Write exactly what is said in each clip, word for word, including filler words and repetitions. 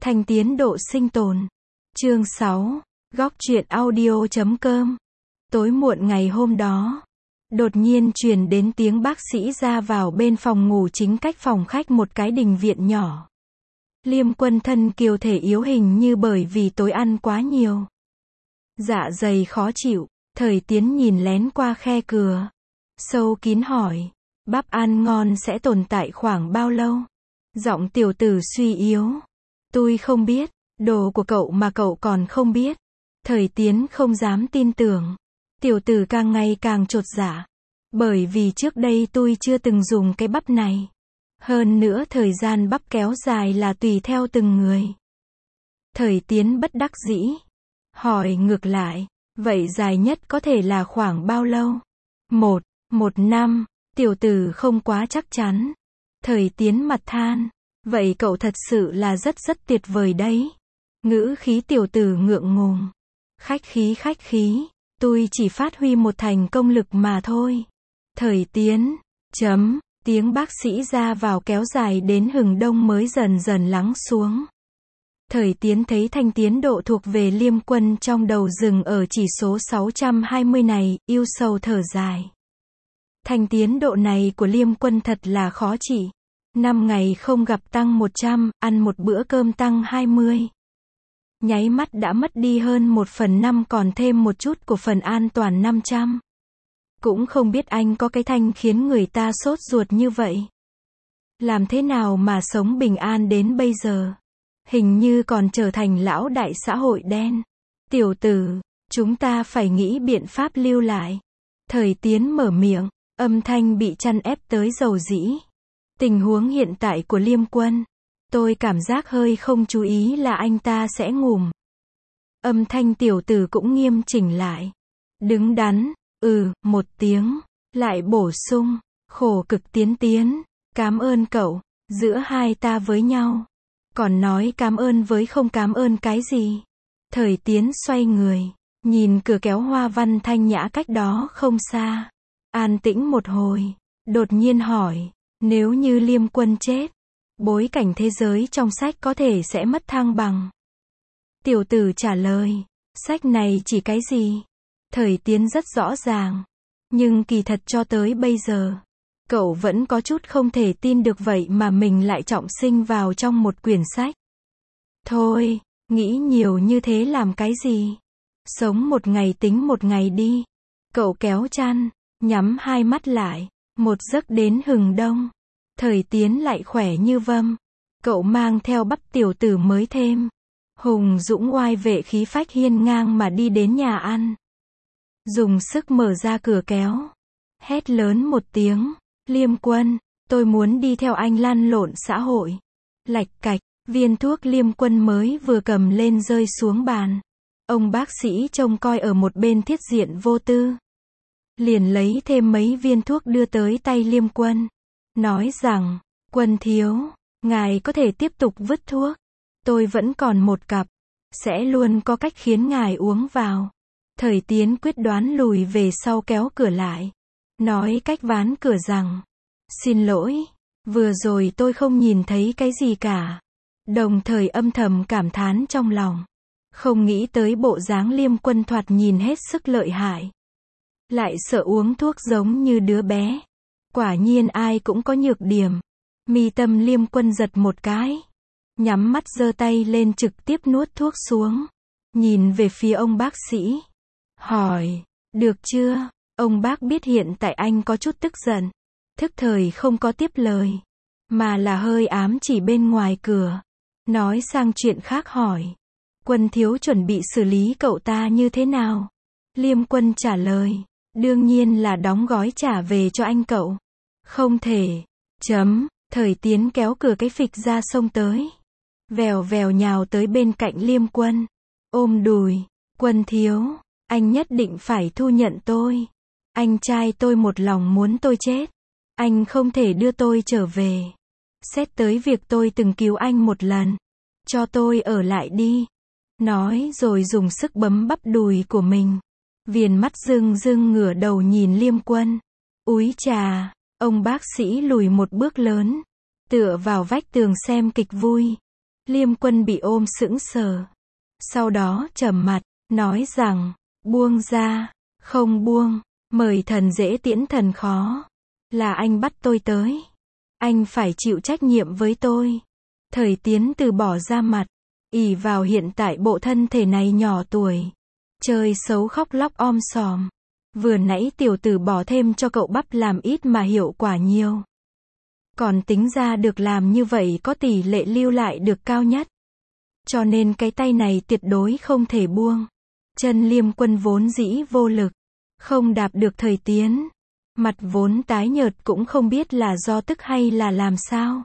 Thanh tiến độ sinh tồn. Chương sáu. Góc truyện audio chấm com. Tối muộn ngày hôm đó, đột nhiên truyền đến tiếng bác sĩ ra vào bên phòng ngủ chính cách phòng khách một cái đình viện nhỏ. Liêm Quân thân kiều thể yếu hình như bởi vì tối ăn quá nhiều. Dạ dày khó chịu, Thời Tiến nhìn lén qua khe cửa. Sâu kín hỏi, bắp ăn ngon sẽ tồn tại khoảng bao lâu? Giọng tiểu tử suy yếu. Tôi không biết, đồ của cậu mà cậu còn không biết. Thời Tiến không dám tin tưởng. Tiểu tử càng ngày càng chột dạ. Bởi vì trước đây tôi chưa từng dùng cái bắp này. Hơn nữa thời gian bắp kéo dài là tùy theo từng người. Thời Tiến bất đắc dĩ. Hỏi ngược lại, vậy dài nhất có thể là khoảng bao lâu? Một, một năm, tiểu tử không quá chắc chắn. Thời Tiến mặt than, vậy cậu thật sự là rất rất tuyệt vời đấy. Ngữ khí tiểu tử ngượng ngùng. Khách khí khách khí, tôi chỉ phát huy một thành công lực mà thôi. Thời Tiến, chấm, tiếng bác sĩ ra vào kéo dài đến hừng đông mới dần dần lắng xuống. Thời Tiến thấy thanh tiến độ thuộc về Liêm Quân trong đầu dừng ở chỉ số sáu trăm hai mươi này, yêu sầu thở dài. Thanh tiến độ này của Liêm Quân thật là khó trị. năm ngày không gặp tăng một trăm, ăn một bữa cơm tăng hai mươi. Nháy mắt đã mất đi hơn một phần năm còn thêm một chút của phần an toàn năm trăm. Cũng không biết anh có cái thanh khiến người ta sốt ruột như vậy. Làm thế nào mà sống bình an đến bây giờ? Hình như còn trở thành lão đại xã hội đen. Tiểu tử, chúng ta phải nghĩ biện pháp lưu lại. Thời Tiến mở miệng, âm thanh bị chăn ép tới dầu dĩ. Tình huống hiện tại của Liêm Quân, tôi cảm giác hơi không chú ý là anh ta sẽ ngủm. Âm thanh tiểu tử cũng nghiêm chỉnh lại. Đứng đắn, ừ, một tiếng, lại bổ sung, khổ cực Tiến Tiến, cảm ơn cậu, giữa hai ta với nhau. Còn nói cảm ơn với không cảm ơn cái gì. Thời Tiến xoay người, nhìn cửa kéo hoa văn thanh nhã cách đó không xa. An tĩnh một hồi, đột nhiên hỏi, nếu như Liêm Quân chết, bối cảnh thế giới trong sách có thể sẽ mất thăng bằng. Tiểu tử trả lời, sách này chỉ cái gì? Thời Tiến rất rõ ràng, nhưng kỳ thật cho tới bây giờ, cậu vẫn có chút không thể tin được vậy mà mình lại trọng sinh vào trong một quyển sách. Thôi, nghĩ nhiều như thế làm cái gì? Sống một ngày tính một ngày đi. Cậu kéo chăn, nhắm hai mắt lại, một giấc đến hừng đông. Thời Tiến lại khỏe như vâm. Cậu mang theo bắp tiểu tử mới thêm. Hùng dũng oai vệ khí phách hiên ngang mà đi đến nhà ăn. Dùng sức mở ra cửa kéo. Hét lớn một tiếng. Liêm Quân, tôi muốn đi theo anh lăn lộn xã hội. Lạch cạch, viên thuốc Liêm Quân mới vừa cầm lên rơi xuống bàn. Ông bác sĩ trông coi ở một bên thiết diện vô tư. Liền lấy thêm mấy viên thuốc đưa tới tay Liêm Quân. Nói rằng, Quân thiếu, ngài có thể tiếp tục vứt thuốc. Tôi vẫn còn một cặp. Sẽ luôn có cách khiến ngài uống vào. Thời Tiến quyết đoán lùi về sau kéo cửa lại. Nói cách ván cửa rằng, xin lỗi, vừa rồi tôi không nhìn thấy cái gì cả. Đồng thời âm thầm cảm thán trong lòng. Không nghĩ tới bộ dáng Liêm Quân thoạt nhìn hết sức lợi hại. Lại sợ uống thuốc giống như đứa bé. Quả nhiên ai cũng có nhược điểm. Mi tâm Liêm Quân giật một cái. Nhắm mắt giơ tay lên trực tiếp nuốt thuốc xuống. Nhìn về phía ông bác sĩ. Hỏi, được chưa? Ông bác biết hiện tại anh có chút tức giận. Thức thời không có tiếp lời. Mà là hơi ám chỉ bên ngoài cửa. Nói sang chuyện khác hỏi. Quân thiếu chuẩn bị xử lý cậu ta như thế nào? Liêm Quân trả lời. Đương nhiên là đóng gói trả về cho anh cậu. Không thể. Chấm. Thời Tiến kéo cửa cái phịch ra xông tới. Vèo vèo nhào tới bên cạnh Liêm Quân. Ôm đùi. Quân thiếu. Anh nhất định phải thu nhận tôi. Anh trai tôi một lòng muốn tôi chết. Anh không thể đưa tôi trở về. Xét tới việc tôi từng cứu anh một lần. Cho tôi ở lại đi. Nói rồi dùng sức bấm bắp đùi của mình. Viền mắt rưng rưng ngửa đầu nhìn Liêm Quân. Úi chà, ông bác sĩ lùi một bước lớn. Tựa vào vách tường xem kịch vui. Liêm Quân bị ôm sững sờ. Sau đó trầm mặt, nói rằng, buông ra, không buông, mời thần dễ tiễn thần khó. Là anh bắt tôi tới. Anh phải chịu trách nhiệm với tôi. Thời Tiến từ bỏ ra mặt, ỷ vào hiện tại bộ thân thể này nhỏ tuổi. Chơi xấu khóc lóc om sòm. Vừa nãy tiểu tử bỏ thêm cho cậu bắp làm ít mà hiệu quả nhiều. Còn tính ra được làm như vậy có tỷ lệ lưu lại được cao nhất. Cho nên cái tay này tuyệt đối không thể buông. Chân Liêm Quân vốn dĩ vô lực, không đạp được Thời Tiến. Mặt vốn tái nhợt cũng không biết là do tức hay là làm sao.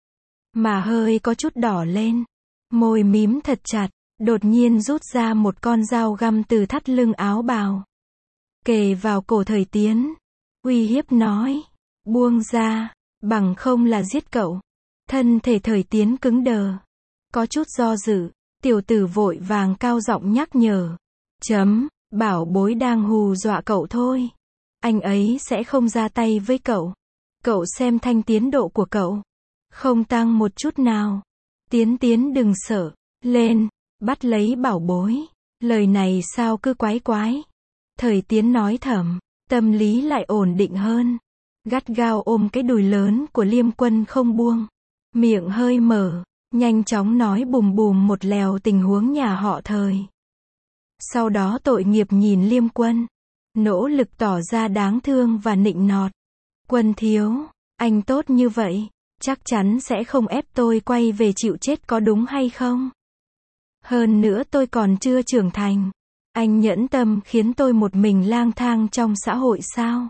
Mà hơi có chút đỏ lên. Môi mím thật chặt, đột nhiên rút ra một con dao găm từ thắt lưng áo bào. Kề vào cổ Thời Tiến. Uy hiếp nói, buông ra, bằng không là giết cậu. Thân thể Thời Tiến cứng đờ. Có chút do dự, tiểu tử vội vàng cao giọng nhắc nhở. Chấm, bảo bối đang hù dọa cậu thôi. Anh ấy sẽ không ra tay với cậu. Cậu xem thanh tiến độ của cậu. Không tăng một chút nào. Tiến Tiến đừng sợ. Lên, bắt lấy bảo bối. Lời này sao cứ quái quái. Thời Tiến nói thầm, tâm lý lại ổn định hơn. Gắt gao ôm cái đùi lớn của Liêm Quân không buông. Miệng hơi mở, nhanh chóng nói bùm bùm một lèo tình huống nhà họ Thời. Sau đó tội nghiệp nhìn Liêm Quân. Nỗ lực tỏ ra đáng thương và nịnh nọt. Quân thiếu, anh tốt như vậy, chắc chắn sẽ không ép tôi quay về chịu chết có đúng hay không? Hơn nữa tôi còn chưa trưởng thành. Anh nhẫn tâm khiến tôi một mình lang thang trong xã hội sao?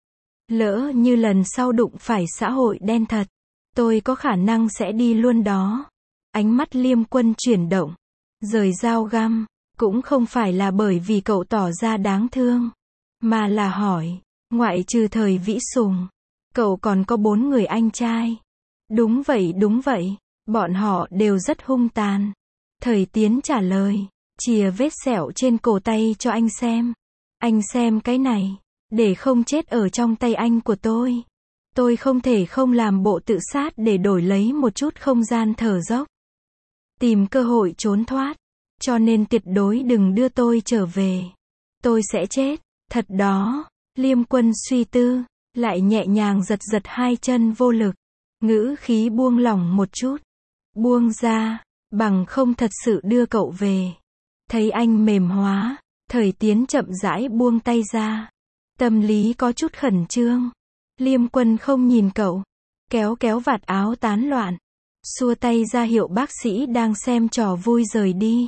Lỡ như lần sau đụng phải xã hội đen thật, tôi có khả năng sẽ đi luôn đó. Ánh mắt Liêm Quân chuyển động, rời dao găm, cũng không phải là bởi vì cậu tỏ ra đáng thương, mà là hỏi, ngoại trừ Thời Vĩ Sùng, cậu còn có bốn người anh trai. Đúng vậy đúng vậy, bọn họ đều rất hung tàn. Thời Tiến trả lời, chìa vết sẹo trên cổ tay cho anh xem. Anh xem cái này, để không chết ở trong tay anh của tôi. Tôi không thể không làm bộ tự sát để đổi lấy một chút không gian thở dốc. Tìm cơ hội trốn thoát. Cho nên tuyệt đối đừng đưa tôi trở về. Tôi sẽ chết. Thật đó. Liêm Quân suy tư, lại nhẹ nhàng giật giật hai chân vô lực. Ngữ khí buông lỏng một chút. Buông ra, bằng không thật sự đưa cậu về. Thấy anh mềm hóa, Thời Tiến chậm rãi buông tay ra. Tâm lý có chút khẩn trương. Liêm Quân không nhìn cậu, kéo kéo vạt áo tán loạn, xua tay ra hiệu bác sĩ đang xem trò vui rời đi.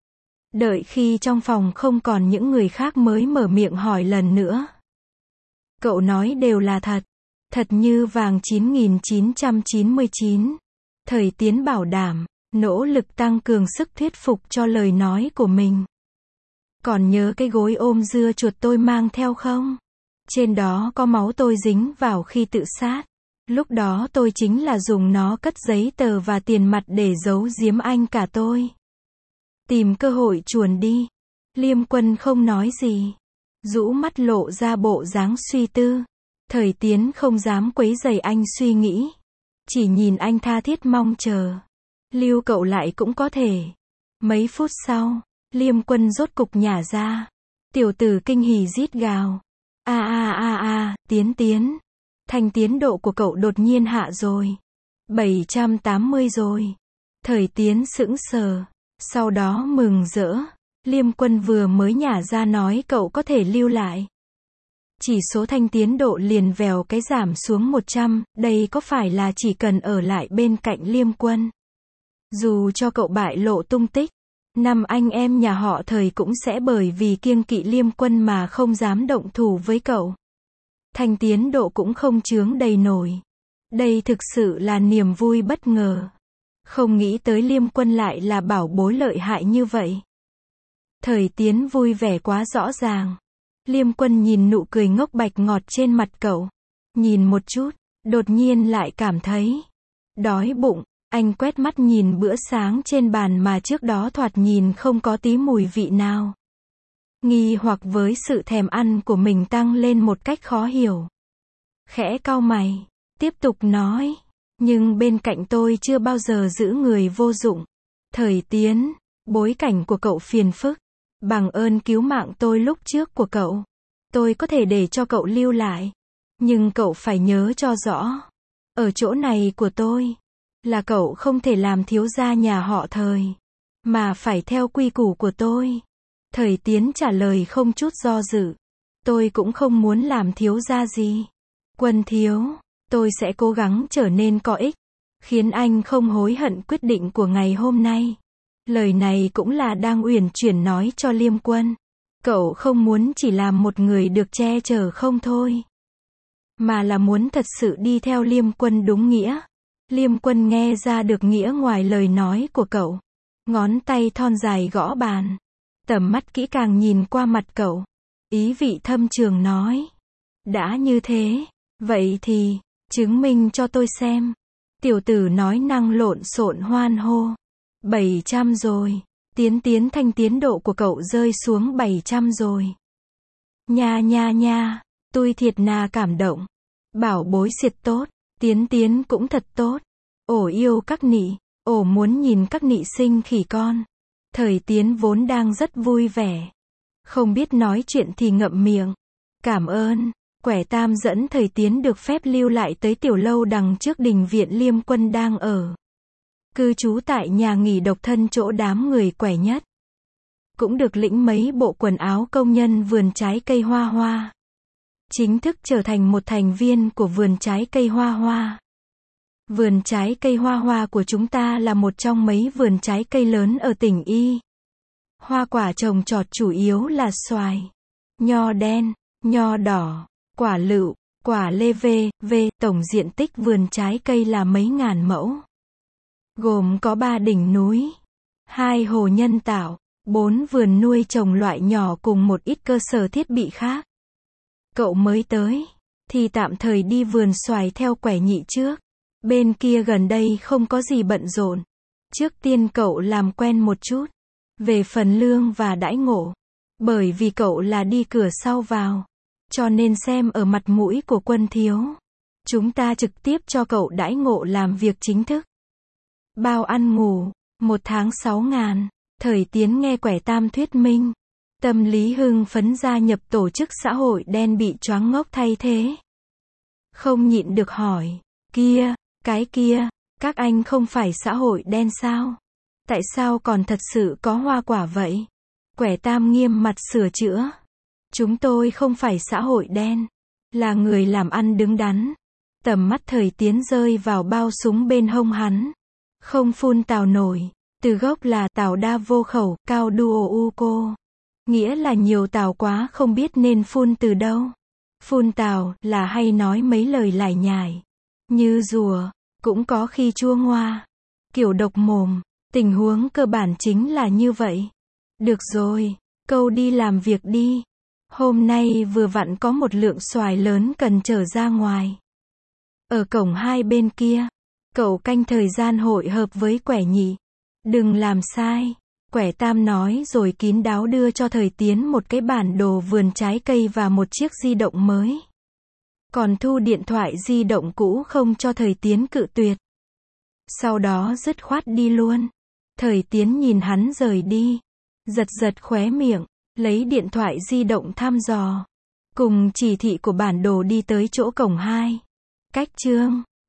Đợi khi trong phòng không còn những người khác mới mở miệng hỏi lần nữa. Cậu nói đều là thật, thật như vàng chín nghìn chín trăm chín mươi chín. Thời Tiến bảo đảm, nỗ lực tăng cường sức thuyết phục cho lời nói của mình. Còn nhớ cái gối ôm dưa chuột tôi mang theo không? Trên đó có máu tôi dính vào khi tự sát. Lúc đó tôi chính là dùng nó cất giấy tờ và tiền mặt để giấu giếm anh cả tôi. Tìm cơ hội chuồn đi. Liêm Quân không nói gì. Rũ mắt lộ ra bộ dáng suy tư. Thời Tiến không dám quấy rầy anh suy nghĩ. Chỉ nhìn anh tha thiết mong chờ. Lưu cậu lại cũng có thể. Mấy phút sau, Liêm Quân rốt cục nhả ra. Tiểu tử kinh hỉ rít gào. A a a a, Tiến Tiến. Thành tiến độ của cậu đột nhiên hạ rồi. bảy trăm tám mươi rồi. Thời Tiến sững sờ. Sau đó mừng rỡ. Liêm Quân vừa mới nhả ra nói cậu có thể lưu lại. Chỉ số thanh tiến độ liền vèo cái giảm xuống một trăm, đây có phải là chỉ cần ở lại bên cạnh Liêm Quân. Dù cho cậu bại lộ tung tích, năm anh em nhà họ Thời cũng sẽ bởi vì kiêng kỵ Liêm Quân mà không dám động thủ với cậu. Thanh tiến độ cũng không chướng đầy nổi. Đây thực sự là niềm vui bất ngờ. Không nghĩ tới Liêm Quân lại là bảo bối lợi hại như vậy. Thời Tiến vui vẻ quá rõ ràng. Liêm Quân nhìn nụ cười ngốc bạch ngọt trên mặt cậu. Nhìn một chút, đột nhiên lại cảm thấy đói bụng. Anh quét mắt nhìn bữa sáng trên bàn mà trước đó thoạt nhìn không có tí mùi vị nào. Nghi hoặc với sự thèm ăn của mình tăng lên một cách khó hiểu. Khẽ cau mày, tiếp tục nói, nhưng bên cạnh tôi chưa bao giờ giữ người vô dụng. Thời Tiến, bối cảnh của cậu phiền phức. Bằng ơn cứu mạng tôi lúc trước của cậu, tôi có thể để cho cậu lưu lại. Nhưng cậu phải nhớ cho rõ. Ở chỗ này của tôi, là cậu không thể làm thiếu gia nhà họ Thời, mà phải theo quy củ của tôi. Thời Tiến trả lời không chút do dự. Tôi cũng không muốn làm thiếu gia gì. Quân thiếu, tôi sẽ cố gắng trở nên có ích, khiến anh không hối hận quyết định của ngày hôm nay. Lời này cũng là đang uyển chuyển nói cho Liêm Quân. Cậu không muốn chỉ làm một người được che chở không thôi, mà là muốn thật sự đi theo Liêm Quân đúng nghĩa. Liêm Quân nghe ra được nghĩa ngoài lời nói của cậu. Ngón tay thon dài gõ bàn. Tầm mắt kỹ càng nhìn qua mặt cậu. Ý vị thâm trường nói. Đã như thế, vậy thì, chứng minh cho tôi xem. Tiểu tử nói năng lộn xộn hoan hô. bảy trăm rồi. Tiến Tiến Thanh tiến độ của cậu rơi xuống bảy trăm rồi. Nha nha nha, tôi thiệt là cảm động. Bảo bối siệt tốt, Tiến Tiến cũng thật tốt. Ổ yêu các nị, ổ muốn nhìn các nị sinh khỉ con. Thời Tiến vốn đang rất vui vẻ, không biết nói chuyện thì ngậm miệng. Cảm ơn. Quẻ Tam dẫn Thời Tiến được phép lưu lại tới tiểu lâu đằng trước đình viện Liêm Quân đang ở. Cư trú tại nhà nghỉ độc thân chỗ đám người quẻ nhất. Cũng được lĩnh mấy bộ quần áo công nhân vườn trái cây Hoa Hoa. Chính thức trở thành một thành viên của vườn trái cây Hoa Hoa. Vườn trái cây Hoa Hoa của chúng ta là một trong mấy vườn trái cây lớn ở tỉnh Y. Hoa quả trồng trọt chủ yếu là xoài, nho đen, nho đỏ, quả lựu, quả lê vê, vê. Tổng diện tích vườn trái cây là mấy ngàn mẫu. Gồm có ba đỉnh núi, hai hồ nhân tạo, bốn vườn nuôi trồng loại nhỏ cùng một ít cơ sở thiết bị khác. Cậu mới tới, thì tạm thời đi vườn xoài theo quẻ nhị trước. Bên kia gần đây không có gì bận rộn. Trước tiên cậu làm quen một chút. Về phần lương và đãi ngộ. Bởi vì cậu là đi cửa sau vào. Cho nên xem ở mặt mũi của Quân thiếu. Chúng ta trực tiếp cho cậu đãi ngộ làm việc chính thức. Bao ăn ngủ, một tháng sáu ngàn. Thời Tiến nghe Quẻ Tam thuyết minh. Tâm lý hưng phấn gia nhập tổ chức xã hội đen bị choáng ngốc thay thế. Không nhịn được hỏi. Kia, cái kia, các anh không phải xã hội đen sao? Tại sao còn thật sự có hoa quả vậy? Quẻ Tam nghiêm mặt sửa chữa. Chúng tôi không phải xã hội đen, là người làm ăn đứng đắn. Tầm mắt Thời Tiến rơi vào bao súng bên hông hắn. Không phun tào nổi, từ gốc là tào đa vô khẩu, cao duo u cô. Nghĩa là nhiều tào quá không biết nên phun từ đâu. Phun tào là hay nói mấy lời lải nhải, như rùa, cũng có khi chua ngoa, kiểu độc mồm. Tình huống cơ bản chính là như vậy. Được rồi, câu đi làm việc đi. Hôm nay vừa vặn có một lượng xoài lớn cần trở ra ngoài. Ở cổng hai bên kia, cậu canh thời gian hội hợp với Quẻ nhị. Đừng làm sai. Quẻ Tam nói rồi kín đáo đưa cho Thời Tiến một cái bản đồ vườn trái cây và một chiếc di động mới. Còn thu điện thoại di động cũ không cho Thời Tiến cự tuyệt. Sau đó dứt khoát đi luôn. Thời Tiến nhìn hắn rời đi, giật giật khóe miệng, lấy điện thoại di động thăm dò. Cùng chỉ thị của bản đồ đi tới chỗ cổng hai. Cách chương